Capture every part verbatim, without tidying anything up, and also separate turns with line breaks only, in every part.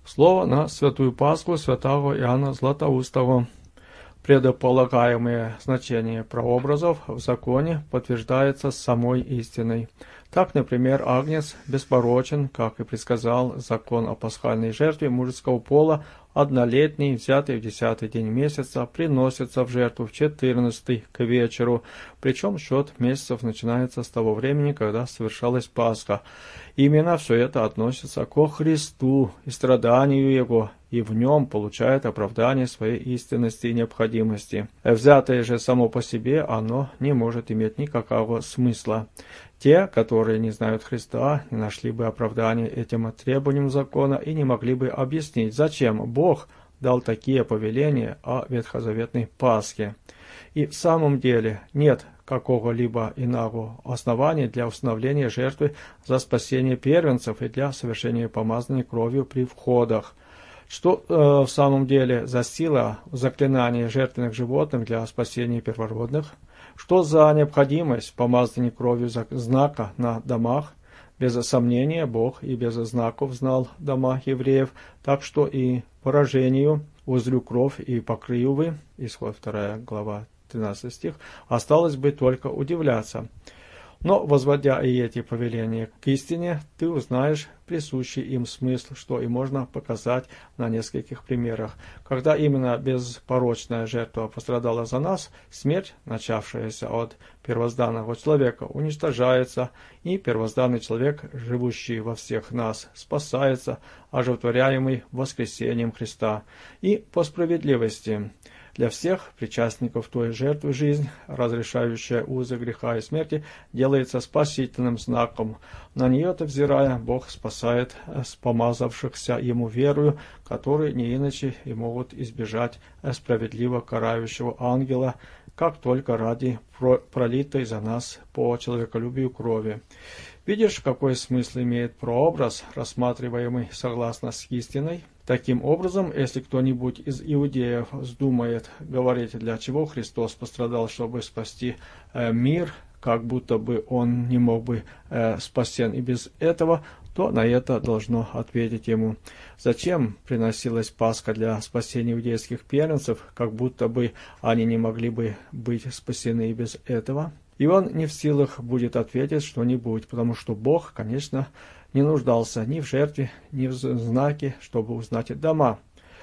Слово на Святую Пасху святого Иоанна Златоустого. Предполагаемое значение прообразов в законе подтверждается самой истиной. Так, например, агнец беспорочен, как и предсказал закон о пасхальной жертве мужеского пола, однолетний, взятый в десятый день месяца, приносится в жертву в четырнадцатый к вечеру, причем счет месяцев начинается с того времени, когда совершалась Пасха. Именно все это относится ко Христу и страданию Его, и в нем получает оправдание своей истинности и необходимости. Взятое же само по себе, оно не может иметь никакого смысла. Те, которые не знают Христа, не нашли бы оправдания этим требованиям закона и не могли бы объяснить, зачем Бог дал такие повеления о ветхозаветной Пасхе. И в самом деле нет какого-либо иного основания для установления жертвы за спасение первенцев и для совершения помазания кровью при входах. Что э, в самом деле за сила заклинания жертвенных животных для спасения первородных? Что за необходимость помазания кровью знака на домах? Без сомнения, Бог и без знаков знал дома евреев, так что и поражению, узрю кровь и покрою вы, исход вторая глава, тринадцатый стих, осталось бы только удивляться. Но, возводя и эти повеления к истине, ты узнаешь присущий им смысл, что и можно показать на нескольких примерах. Когда именно беспорочная жертва пострадала за нас, смерть, начавшаяся от первозданного человека, уничтожается, и первозданный человек, живущий во всех нас, спасается, оживотворяемый воскресением Христа. И по справедливости для всех причастников той жертвы жизнь, разрешающая узы греха и смерти, делается спасительным знаком. На нее-то взирая, Бог спасает помазавшихся Ему верою, которые не иначе и могут избежать справедливо карающего ангела, как только ради пролитой за нас по человеколюбию крови. Видишь, какой смысл имеет прообраз, рассматриваемый согласно с истиной? Таким образом, если кто-нибудь из иудеев вздумает говорить, для чего Христос пострадал, чтобы спасти э, мир, как будто бы он не мог бы э, спасен и без этого, то на это должно ответить ему: зачем приносилась Пасха для спасения иудейских первенцев, как будто бы они не могли бы быть спасены и без этого? И он не в силах будет ответить что-нибудь, потому что Бог, конечно, не нуждался ни в жертве, ни в знаке, чтобы узнать дома.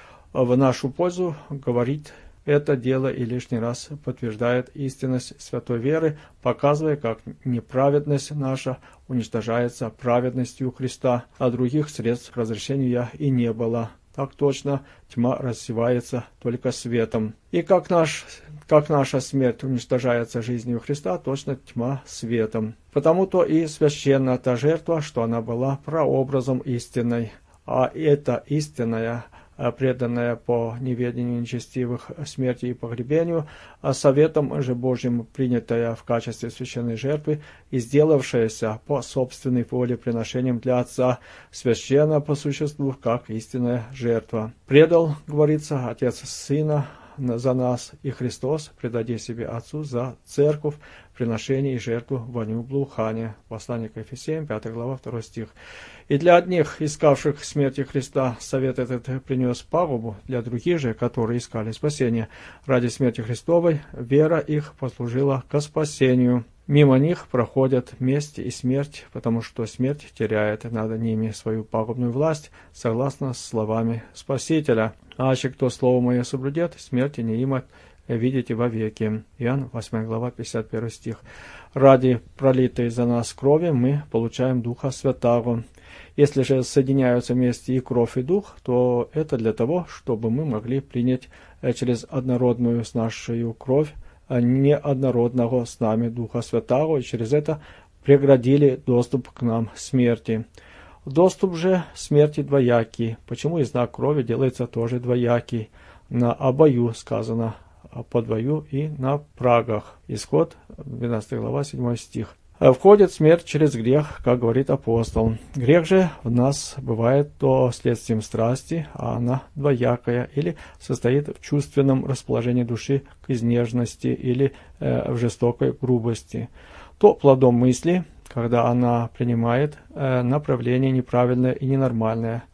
В нашу пользу говорит это дело и лишний раз подтверждает истинность святой веры, показывая, как неправедность наша уничтожается праведностью Христа, а других средств к разрешению и не было. Так точно тьма рассевается только светом. И как, наш, как наша смерть уничтожается жизнью Христа, точно тьма светом. Потому-то и священна та жертва, что она была прообразом истинной. А эта истинная, преданная по неведению нечестивых смерти и погребению, а советом же Божьим принятая в качестве священной жертвы и сделавшаяся по собственной воле приношением для Отца, священна по существу, как истинная жертва. Предал, говорится, Отец Сына за нас, и Христос, предаде себе Отцу за церковь, приношение и жертву воню благоухания. Послание к Ефесеям, пятая глава, второй стих. И для одних, искавших смерти Христа, совет этот принес пагубу, для других же, которые искали спасения ради смерти Христовой, вера их послужила ко спасению. Мимо них проходят месть и смерть, потому что смерть теряет над ними свою пагубную власть, согласно с словами Спасителя. А аще кто слово мое соблюдет, смерти не имат видите вовеки. Иоанн, восьмая глава, пятьдесят первый стих. Ради пролитой за нас крови мы получаем Духа Святаго. Если же соединяются вместе и кровь, и дух, то это для того, чтобы мы могли принять через однородную с нашей кровь неоднородного с нами Духа Святаго, и через это преградили доступ к нам смерти. Доступ же смерти двоякий. Почему и знак крови делается тоже двоякий? На обою сказано по двою и на прагах. Исход, двенадцатая глава, седьмой стих. Входит смерть через грех, как говорит апостол. Грех же в нас бывает то следствием страсти, а она двоякая, или состоит в чувственном расположении души к изнежности или э, в жестокой грубости. То плодом мысли, когда она принимает э, направление неправильное и ненормальное.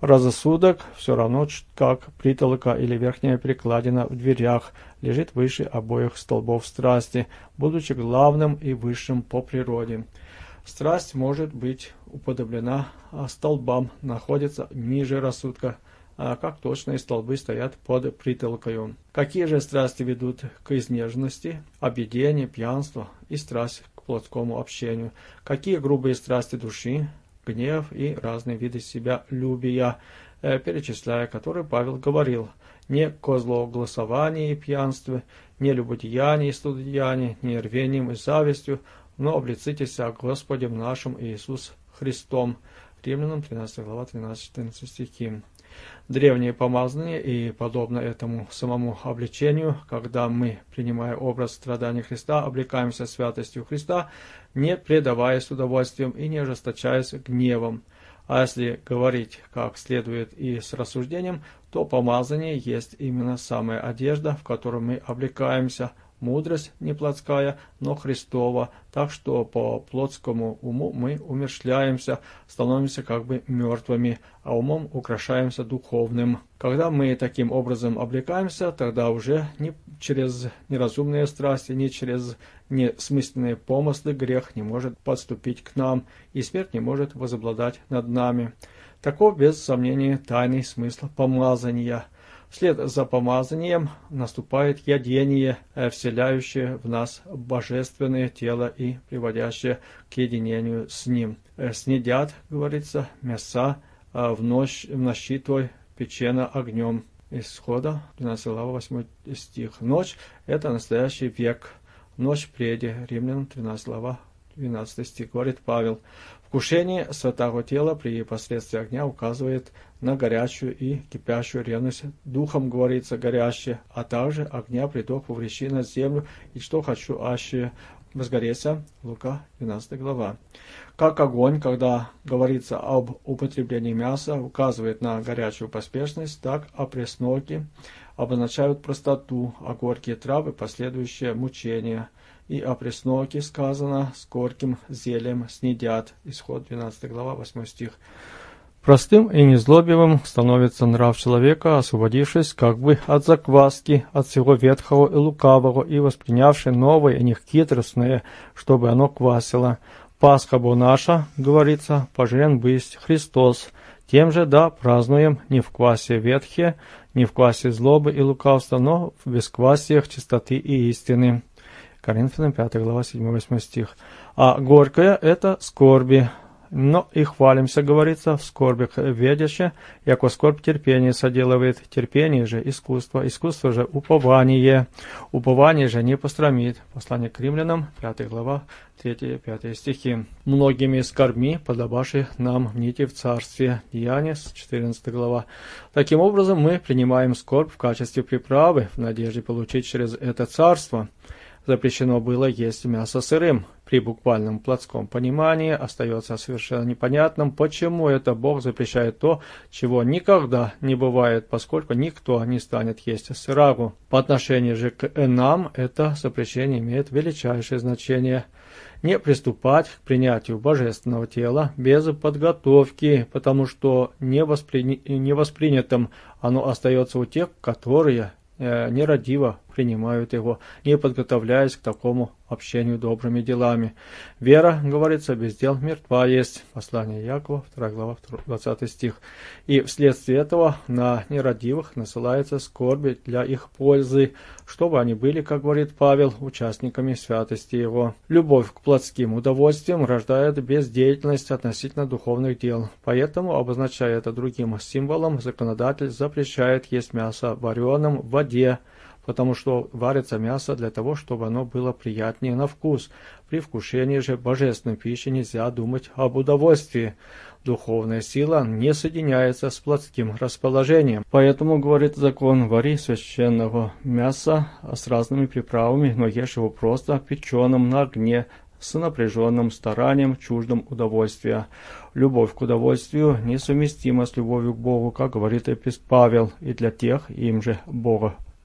Рассудок все равно, как притолока или верхняя перекладина в дверях, лежит выше обоих столбов страсти, будучи главным и высшим по природе. Страсть может быть уподоблена столбам, находится ниже рассудка, как точные столбы стоят под притолкою. Какие же страсти ведут к изнеженности, объедению, пьянству и страсть к плотскому общению? Какие грубые страсти души, гнев и разные виды себялюбия, э, перечисляя которые Павел говорил: не ко злогласованию и пьянству, не любодеянию и студеянию, не рвением и завистью, но облицитесь Господем нашим Иисус Христом. Римлянам тринадцатая глава, тринадцать-четырнадцать стихи. Древнее помазание и, подобно этому самому обличению, когда мы, принимая образ страданий Христа, облекаемся святостью Христа, не предаваясь удовольствием и не ожесточаясь гневом. А если говорить как следует и с рассуждением, то помазание есть именно самая одежда, в которую мы облекаемся, мудрость не плотская, но Христова, так что по плотскому уму мы умерщвляемся, становимся как бы мертвыми, а умом украшаемся духовным. Когда мы таким образом облекаемся, тогда уже не через неразумные страсти, не через несмысленные помыслы грех не может подступить к нам, и смерть не может возобладать над нами. Таков, без сомнения, тайный смысл помазания. Вслед за помазанием наступает ядение, вселяющее в нас божественное тело и приводящее к единению с ним. Снедят, говорится, мяса в ночь, в нощи твой печено огнем. Исхода, двенадцатая глава, восьмой стих. Ночь – это настоящий век. Ночь преде. Римлянам тринадцатая глава, двенадцатый стих. Говорит Павел: вкушение святого тела при посредстве огня указывает на горячую и кипящую ревность. Духом говорится горящее, а также огня приток поврещи на землю, и что хочу аще возгореться. Лука двенадцатая глава. Как огонь, когда говорится об употреблении мяса, указывает на горячую поспешность, так опресноки обозначают простоту, а горькие травы – последующее мучение. И о пресноке сказано: с горьким зельем снедят. Исход двенадцатая глава, восьмой стих. Простым и незлобивым становится нрав человека, освободившись как бы от закваски, от всего ветхого и лукавого, и воспринявший новое и нехитростное, чтобы оно квасило. Пасха бо наша, говорится, пожрен бысть Христос. Тем же да празднуем не в квасе ветхе, не в квасе злобы и лукавства, но в бесквасиях чистоты и истины. Коринфянам пятая глава, седьмой-восьмой стих. А горькое – это скорби. Но и хвалимся, говорится, в скорбях ведяще, яко скорбь терпение соделывает, терпение же искусство, искусство же упование, упование же не пострамит. Послание к римлянам, пятая глава, третий-пятый стихи. Многими скорбми подобаши нам нити в царстве. Деяния, четырнадцатая глава. Таким образом, мы принимаем скорбь в качестве приправы, в надежде получить через это царство. Запрещено было есть мясо сырым. При буквальном плотском понимании остается совершенно непонятным, почему это Бог запрещает то, чего никогда не бывает, поскольку никто не станет есть сырагу. По отношению же к нам это запрещение имеет величайшее значение. Не приступать к принятию божественного тела без подготовки, потому что не, воспри... не воспринятым оно остается у тех, которые нерадиво принимают его, не подготовляясь к такому общению добрыми делами. Вера, говорится, без дел мертва есть. Послание Якова, вторая глава, двадцатый стих. И вследствие этого на нерадивых насылается скорби для их пользы, чтобы они были, как говорит Павел, участниками святости его. Любовь к плотским удовольствиям рождает бездеятельность относительно духовных дел. Поэтому, обозначая это другим символом, законодатель запрещает есть мясо вареным в воде, потому что варится мясо для того, чтобы оно было приятнее на вкус. При вкушении же божественной пищи нельзя думать об удовольствии. Духовная сила не соединяется с плотским расположением. Поэтому, говорит закон, вари священного мяса с разными приправами, но ешь его просто печеным на огне, с напряженным старанием, чуждым удовольствия. Любовь к удовольствию несовместима с любовью к Богу, как говорит епископ Павел, и для тех им же Бога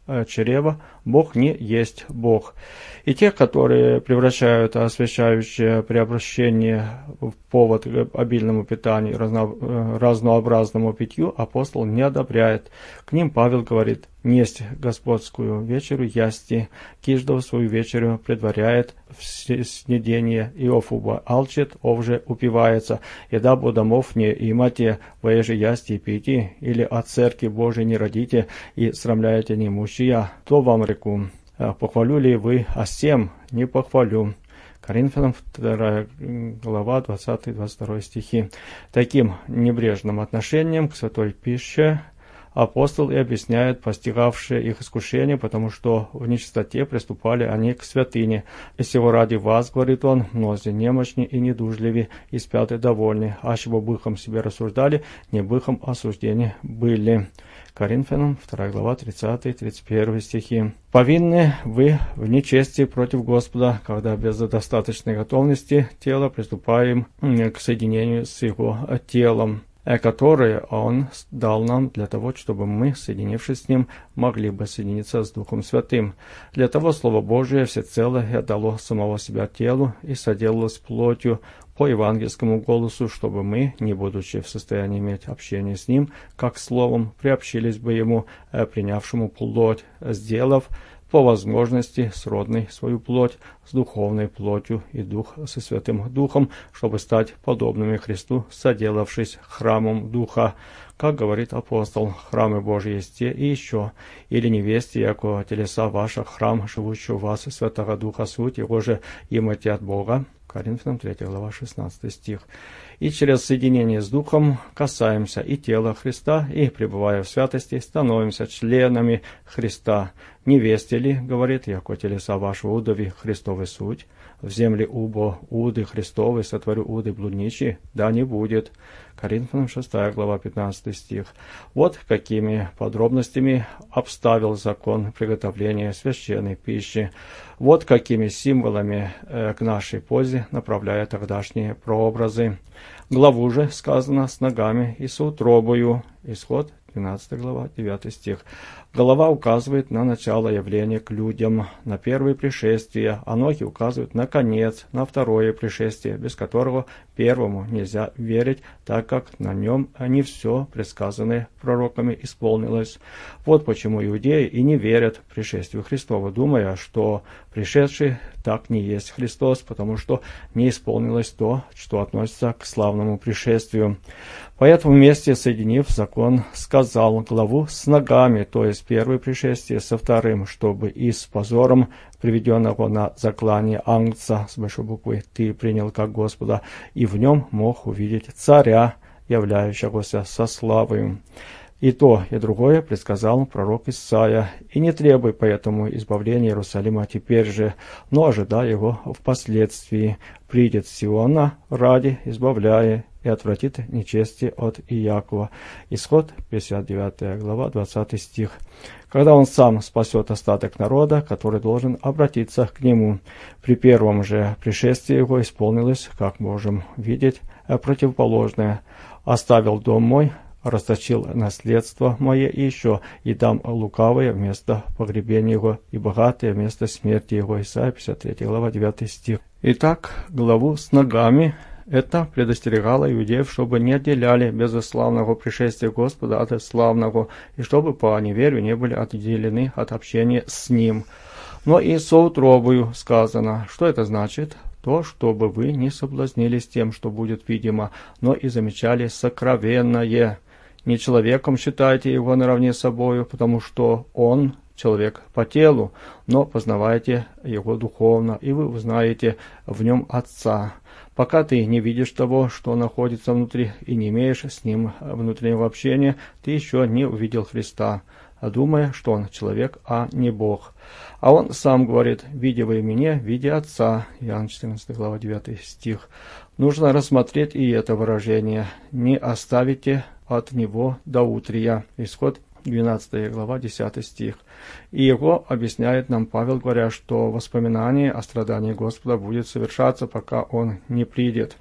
чрева, Бог не есть Бог. И те, которые превращают освящающее преобращение в повод к обильному питанию и разно, разнообразному питью, апостол не одобряет. К ним Павел говорит: «Несть господскую вечеру ясти, киждов свою вечерю предваряет в снедение, и офуба алчит, овже упивается, и дабо домов не имате, воеже ясти и пейте, или от церкви Божией не родите, и срамляете немущия, то вам реку, похвалю ли вы, а сем не похвалю». Коринфянам вторая глава, двадцатый двадцать второй стихи. Таким небрежным отношением к святой пище апостол и объясняет постигавшие их искушение, потому что в нечистоте приступали они к святыне. «И сего ради вас, — говорит он, — мнози немощни и недужливи, и спят и довольны, а чего быхом себе рассуждали, не быхом осуждения были». Коринфянам вторая глава, тридцатый тридцать первый стихи. «Повинны вы в нечестии против Господа, когда без достаточной готовности тела приступаем к соединению с Его телом, которые Он дал нам для того, чтобы мы, соединившись с Ним, могли бы соединиться с Духом Святым. Для того Слово Божие всецело и отдало самого себя телу и соделалось плотью по евангельскому голосу, чтобы мы, не будучи в состоянии иметь общение с Ним, как Словом, приобщились бы Ему, принявшему плоть, сделав по возможности сродной свою плоть с духовной плотью и дух со Святым Духом, чтобы стать подобными Христу, соделавшись храмом Духа. Как говорит апостол: «Храмы Божьи есть те и еще, или невесте, яко телеса ваша, храм, живущий у вас, Святого Духа суть, его же имате от Бога». Коринфянам третья глава, шестнадцатый стих. И через соединение с Духом касаемся и тела Христа, и, пребывая в святости, становимся членами Христа. «Невесте ли, — говорит, — яко телеса ваши удови Христовы суть, в земле убо уды Христовы сотворю уды блудничи, да не будет». Коринфянам шестая глава, пятнадцатый стих. Вот какими подробностями обставил закон приготовления священной пищи. Вот какими символами э, к нашей пользе направляя тогдашние прообразы. Главу же сказано с ногами и с утробою. Исход двенадцатая глава, девятый стих. Голова указывает на начало явления к людям, на первое пришествие, а ноги указывают на конец, на второе пришествие, без которого первому нельзя верить, так как на нем не все предсказанное пророками исполнилось. Вот почему иудеи и не верят в пришествие Христова, думая, что пришедший так не есть Христос, потому что не исполнилось то, что относится к славному пришествию. Поэтому вместе соединив, закон сказал главу с ногами, то есть первое пришествие со вторым, чтобы и с позором приведенного на заклание Агнца с большой буквы ты принял как Господа, и в нем мог увидеть царя, являющегося со славою. И то, и другое предсказал пророк Исаия, и не требуй поэтому избавления Иерусалима теперь же, но ожидай его впоследствии. Придет Сиона ради, избавляя, и отвратит нечестие от Иакова. Исход пятьдесят девятая глава, двадцатый стих. Когда он сам спасет остаток народа, который должен обратиться к нему. При первом же пришествии его исполнилось, как можем видеть, противоположное. «Оставил дом мой, расточил наследство мое и еще, и дам лукавое вместо погребения его, и богатое вместо смерти его». Исайя пятьдесят третья глава, девятый стих. Итак, главу с ногами это предостерегало иудеев, чтобы не отделяли безусловного пришествия Господа от славного, и чтобы по неверию не были отделены от общения с Ним. Но и со утробою сказано. Что это значит? То, чтобы вы не соблазнились тем, что будет видимо, но и замечали сокровенное. Не человеком считайте его наравне с собою, потому что он человек по телу, но познавайте его духовно, и вы узнаете в нем Отца. Пока ты не видишь того, что находится внутри, и не имеешь с ним внутреннего общения, ты еще не увидел Христа, думая, что он человек, а не Бог. А он сам говорит: «Видя вы меня, видя Отца». Иоанн четырнадцатая глава, девятый стих. Нужно рассмотреть и это выражение: «Не оставите от него до утрия». Исход двенадцатая глава, десятый стих. И его объясняет нам Павел, говоря, что воспоминание о страдании Господа будет совершаться, пока он не придет.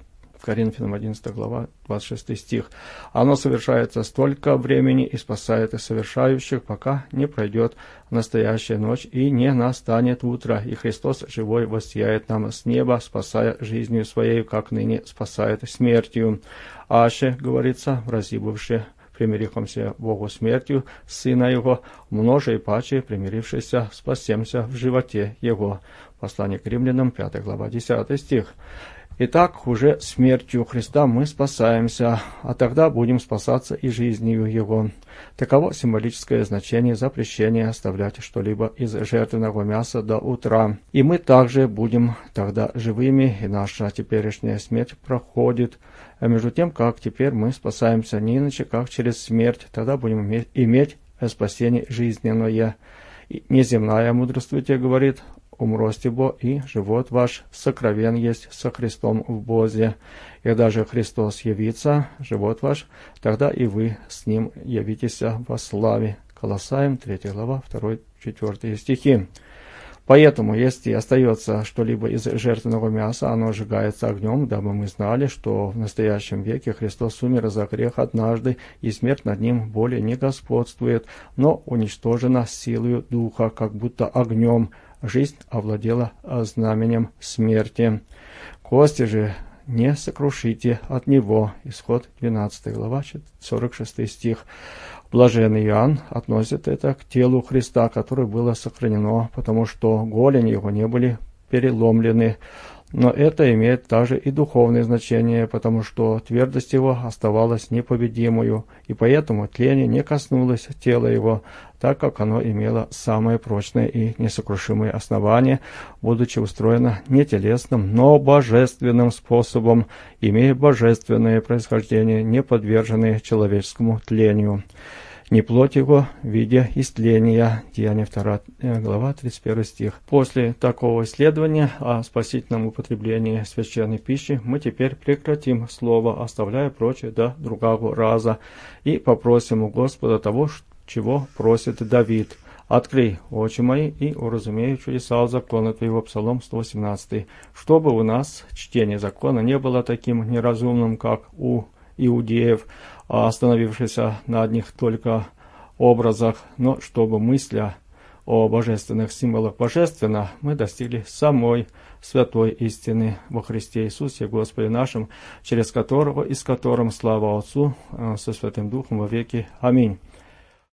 Коринфянам одиннадцатая глава, двадцать шестой стих. Оно совершается столько времени и спасает и совершающих, пока не пройдет настоящая ночь и не настанет утро, и Христос живой воссияет нам с неба, спасая жизнью своей, как ныне спасает смертью. Аше, говорится, разибывши примирившимся Богу смертью Сына Его, множе и паче примирившийся спасемся в животе Его. Послание к Римлянам, пятая глава, десятый стих. Итак, уже смертью Христа мы спасаемся, а тогда будем спасаться и жизнью Его. Таково символическое значение запрещения оставлять что-либо из жертвенного мяса до утра. И мы также будем тогда живыми, и наша теперешняя смерть проходит. А между тем, как теперь мы спасаемся не иначе, как через смерть, тогда будем иметь, иметь спасение жизненное. И неземная мудрствуйте, говорит, умрости бо, и живот ваш сокровен есть со Христом в Бозе. И даже Христос явится, живот ваш, тогда и вы с Ним явитесь во славе. Колоссаям, третья глава, второй-четвёртые стихи. Поэтому, если остается что-либо из жертвенного мяса, оно сжигается огнем, дабы мы знали, что в настоящем веке Христос умер за грех однажды, и смерть над ним более не господствует, но уничтожена силою Духа, как будто огнем. Жизнь овладела знаменем смерти. Кости же не сокрушите от него. Исход двенадцатая глава, сорок шестой стих. Блаженный Иоанн относит это к телу Христа, которое было сохранено, потому что голени его не были переломлены. Но это имеет также и духовное значение, потому что твердость его оставалась непобедимою, и поэтому тление не коснулось тела его, так как оно имело самое прочное и несокрушимое основание, будучи устроено не телесным, но божественным способом, имея божественное происхождение, не подверженное человеческому тлению. Не плоть его, видя истления. Деяния вторая глава, тридцать первый стих. После такого исследования о спасительном употреблении священной пищи мы теперь прекратим слово, оставляя прочее до другого раза, и попросим у Господа того, чего просит Давид. «Открой очи мои и уразумею чудеса закона Твоего». Псалом сто восемнадцатый. Чтобы у нас чтение закона не было таким неразумным, как у иудеев, остановившихся на одних только образах, но чтобы, мысля о божественных символах божественно, мы достигли самой святой истины во Христе Иисусе, Господе нашим, через которого и с которым слава Отцу со Святым Духом во веки. Аминь.